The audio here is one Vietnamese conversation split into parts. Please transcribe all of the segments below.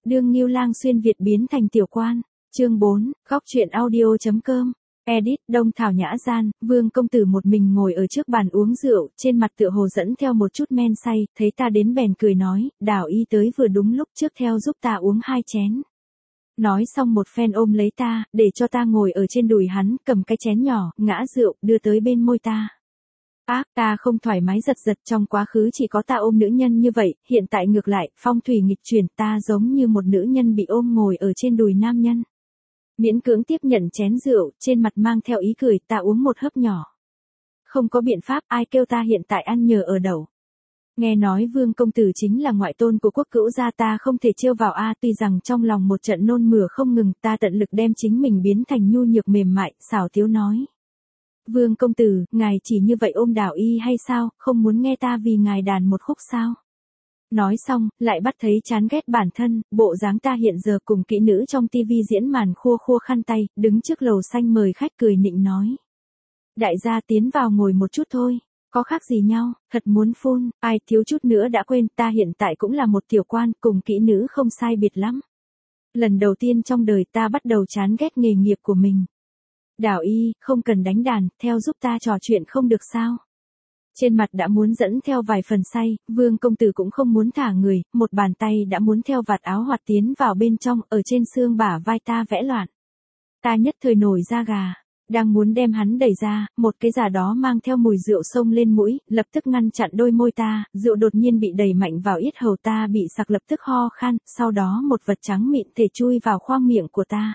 đương Ngưu Lang xuyên Việt biến thành tiểu quan. Chương 4, góc truyện audio.com. Edit, Đông Thảo Nhã Gian, Vương công tử một mình ngồi ở trước bàn uống rượu, trên mặt tựa hồ dẫn theo một chút men say, thấy ta đến bèn cười nói, Đào Y tới vừa đúng lúc, trước theo giúp ta uống 2 chén. Nói xong một phen ôm lấy ta, để cho ta ngồi ở trên đùi hắn, cầm cái chén nhỏ, ngã rượu, đưa tới bên môi ta. Ta không thoải mái giật giật, trong quá khứ chỉ có ta ôm nữ nhân như vậy, hiện tại ngược lại, phong thủy nghịch chuyển, ta giống như một nữ nhân bị ôm ngồi ở trên đùi nam nhân. Miễn cưỡng tiếp nhận chén rượu, trên mặt mang theo ý cười, ta uống một hớp nhỏ. Không có biện pháp, ai kêu ta hiện tại ăn nhờ ở đậu. Nghe nói Vương công tử chính là ngoại tôn của quốc cữu gia, ta không thể trêu vào tuy rằng trong lòng một trận nôn mửa không ngừng, ta tận lực đem chính mình biến thành nhu nhược mềm mại, xảo tiếu nói. Vương công tử, ngài chỉ như vậy ôm Đào Y hay sao, không muốn nghe ta vì ngài đàn một khúc sao? Nói xong, lại bắt thấy chán ghét bản thân, bộ dáng ta hiện giờ cùng kỹ nữ trong tivi diễn màn khua khua khăn tay, đứng trước lầu xanh mời khách cười nịnh nói. Đại gia tiến vào ngồi một chút thôi, có khác gì nhau, thật muốn phun, ai thiếu chút nữa đã quên, ta hiện tại cũng là một tiểu quan, cùng kỹ nữ không sai biệt lắm. Lần đầu tiên trong đời ta bắt đầu chán ghét nghề nghiệp của mình. Đào Y, không cần đánh đàn, theo giúp ta trò chuyện không được sao? Trên mặt đã muốn dẫn theo vài phần say, Vương công tử cũng không muốn thả người, một bàn tay đã muốn theo vạt áo hoạt tiến vào bên trong, ở trên xương bả vai ta vẽ loạn. Ta nhất thời nổi da gà, đang muốn đem hắn đẩy ra, một cái giả đó mang theo mùi rượu xông lên mũi, lập tức ngăn chặn đôi môi ta, rượu đột nhiên bị đẩy mạnh vào yết hầu ta, bị sặc lập tức ho khan, sau đó một vật trắng mịn thể chui vào khoang miệng của ta.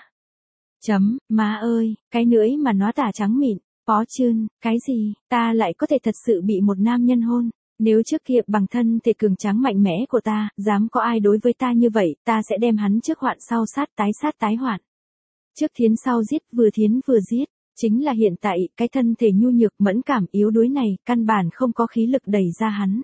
Má ơi, cái lưỡi mà nó tả trắng mịn. Phó Trơn, cái gì, ta lại có thể thật sự bị một nam nhân hôn, nếu trước kia bằng thân thể cường tráng mạnh mẽ của ta, dám có ai đối với ta như vậy, ta sẽ đem hắn trước hoạn sau sát tái hoạn. Trước thiến sau giết, vừa thiến vừa giết, chính là hiện tại, cái thân thể nhu nhược mẫn cảm yếu đuối này, căn bản không có khí lực đẩy ra hắn.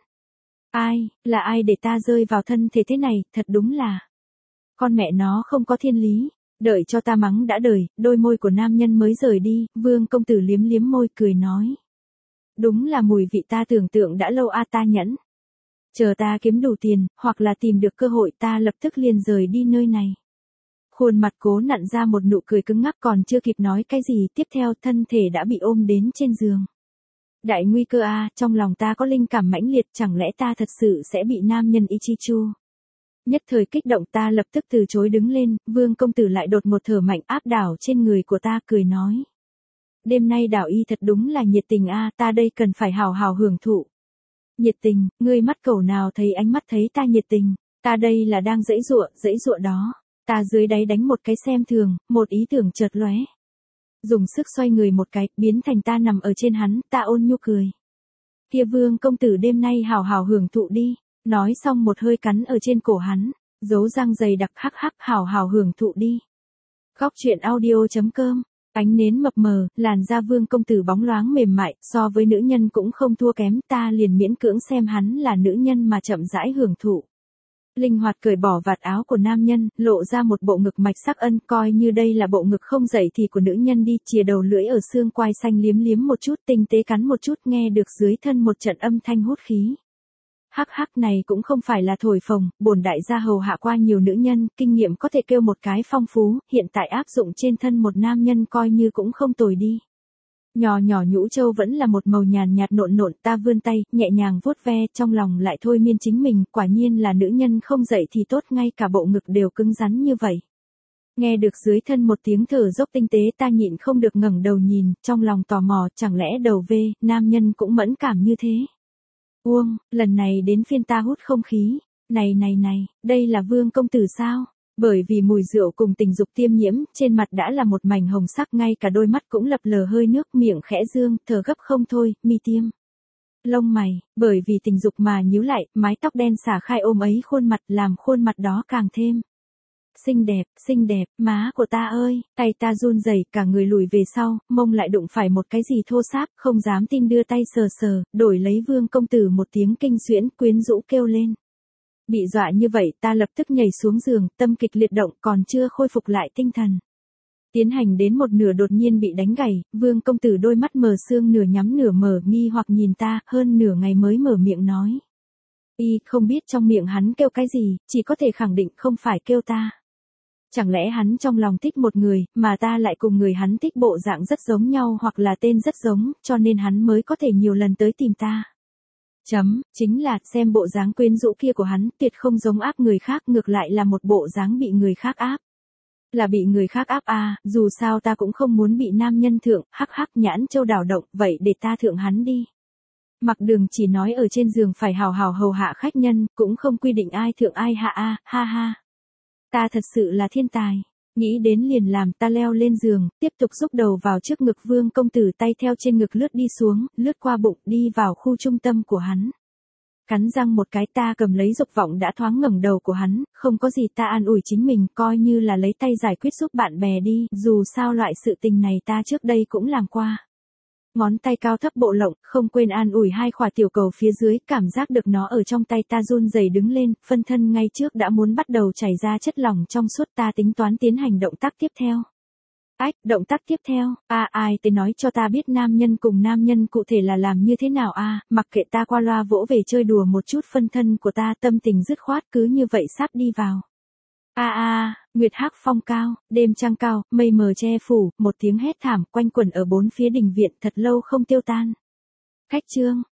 Là ai để ta rơi vào thân thể thế này, thật đúng là, con mẹ nó không có thiên lý. Đợi cho ta mắng đã đời, đôi môi của nam nhân mới rời đi, Vương công tử liếm liếm môi cười nói. Đúng là mùi vị ta tưởng tượng đã lâu ta nhẫn. Chờ ta kiếm đủ tiền, hoặc là tìm được cơ hội ta lập tức liền rời đi nơi này. Khuôn mặt cố nặn ra một nụ cười cứng ngắc, còn chưa kịp nói cái gì, tiếp theo thân thể đã bị ôm đến trên giường. Đại nguy cơ trong lòng ta có linh cảm mãnh liệt, chẳng lẽ ta thật sự sẽ bị nam nhân Ichichu. Nhất thời kích động ta lập tức từ chối đứng lên, Vương công tử lại đột một thở mạnh áp đảo trên người của ta cười nói. Đêm nay Đào Y thật đúng là nhiệt tình ta đây cần phải hào hào hưởng thụ. Nhiệt tình, ngươi mắt cẩu nào thấy ánh mắt thấy ta nhiệt tình, ta đây là đang giãy giụa đó, ta dưới đáy đánh một cái xem thường, một ý tưởng chợt lóe. Dùng sức xoay người một cái, biến thành ta nằm ở trên hắn, ta ôn nhu cười. Kia Vương công tử đêm nay hào hào hưởng thụ đi. Nói xong một hơi cắn ở trên cổ hắn, dấu răng dày đặc hắc hào hào hưởng thụ đi. Góc truyện audio.com, ánh nến mập mờ, làn da Vương công tử bóng loáng mềm mại, so với nữ nhân cũng không thua kém, ta liền miễn cưỡng xem hắn là nữ nhân mà chậm rãi hưởng thụ. Linh hoạt cởi bỏ vạt áo của nam nhân, lộ ra một bộ ngực mạch sắc ân, coi như đây là bộ ngực không dậy thì của nữ nhân đi, chìa đầu lưỡi ở xương quai xanh liếm liếm một chút, tinh tế cắn một chút, nghe được dưới thân một trận âm thanh hút khí. Hắc này cũng không phải là thổi phồng, bổn đại gia hầu hạ qua nhiều nữ nhân, kinh nghiệm có thể kêu một cái phong phú, hiện tại áp dụng trên thân một nam nhân coi như cũng không tồi đi. Nhỏ nhũ châu vẫn là một màu nhàn nhạt nộn, ta vươn tay, nhẹ nhàng vuốt ve, trong lòng lại thôi miên chính mình, quả nhiên là nữ nhân không dậy thì tốt, ngay cả bộ ngực đều cứng rắn như vậy. Nghe được dưới thân một tiếng thở dốc tinh tế, ta nhịn không được ngẩng đầu nhìn, trong lòng tò mò, chẳng lẽ đầu nam nhân cũng mẫn cảm như thế. Lần này đến phiên ta hút không khí. Này, đây là Vương công tử sao? Bởi vì mùi rượu cùng tình dục tiêm nhiễm, trên mặt đã là một mảnh hồng sắc, ngay cả đôi mắt cũng lập lờ hơi nước, miệng khẽ dương, thở gấp không thôi, mi tiêm. Lông mày, bởi vì tình dục mà nhíu lại, mái tóc đen xả khai ôm ấy khuôn mặt, làm khuôn mặt đó càng thêm. Xinh đẹp, má của ta ơi, tay ta run rẩy, cả người lùi về sau, mông lại đụng phải một cái gì thô ráp, không dám tin đưa tay sờ, đổi lấy Vương công tử một tiếng kinh xuyễn, quyến rũ kêu lên. Bị dọa như vậy, ta lập tức nhảy xuống giường, tâm kịch liệt động, còn chưa khôi phục lại tinh thần. Tiến hành đến một nửa đột nhiên bị đánh gãy, Vương công tử đôi mắt mờ sương nửa nhắm nửa mở, nghi hoặc nhìn ta, hơn nửa ngày mới mở miệng nói. Y không biết trong miệng hắn kêu cái gì, chỉ có thể khẳng định không phải kêu ta. Chẳng lẽ hắn trong lòng thích một người, mà ta lại cùng người hắn thích bộ dạng rất giống nhau hoặc là tên rất giống, cho nên hắn mới có thể nhiều lần tới tìm ta. Chính là, xem bộ dáng quyến rũ kia của hắn, tuyệt không giống áp người khác, ngược lại là một bộ dáng bị người khác áp. Là bị người khác áp à, dù sao ta cũng không muốn bị nam nhân thượng, hắc hắc nhãn châu đảo động, vậy để ta thượng hắn đi. Mặc Đường chỉ nói ở trên giường phải hào hào hầu hạ khách nhân, cũng không quy định ai thượng ai hạ a, ha ha. Ta thật sự là thiên tài. Nghĩ đến liền làm, ta leo lên giường, tiếp tục xúc đầu vào trước ngực Vương công tử, tay theo trên ngực lướt đi xuống, lướt qua bụng, đi vào khu trung tâm của hắn. Cắn răng một cái, ta cầm lấy dục vọng đã thoáng ngẩng đầu của hắn, không có gì, ta an ủi chính mình, coi như là lấy tay giải quyết giúp bạn bè đi, dù sao loại sự tình này ta trước đây cũng làm qua. Ngón tay cao thấp bộ lộng, không quên an ủi hai khỏa tiểu cầu phía dưới, cảm giác được nó ở trong tay ta run rẩy đứng lên, phân thân ngay trước đã muốn bắt đầu chảy ra chất lỏng trong suốt, ta tính toán tiến hành động tác tiếp theo. Động tác tiếp theo, ai tới nói cho ta biết nam nhân cùng nam nhân cụ thể là làm như thế nào mặc kệ, ta qua loa vỗ về chơi đùa một chút phân thân của ta, tâm tình dứt khoát cứ như vậy sắp đi vào. Nguyệt hắc phong cao, đêm trăng cao, mây mờ che phủ, một tiếng hét thảm quanh quẩn ở bốn phía đình viện thật lâu không tiêu tan. Khách trương,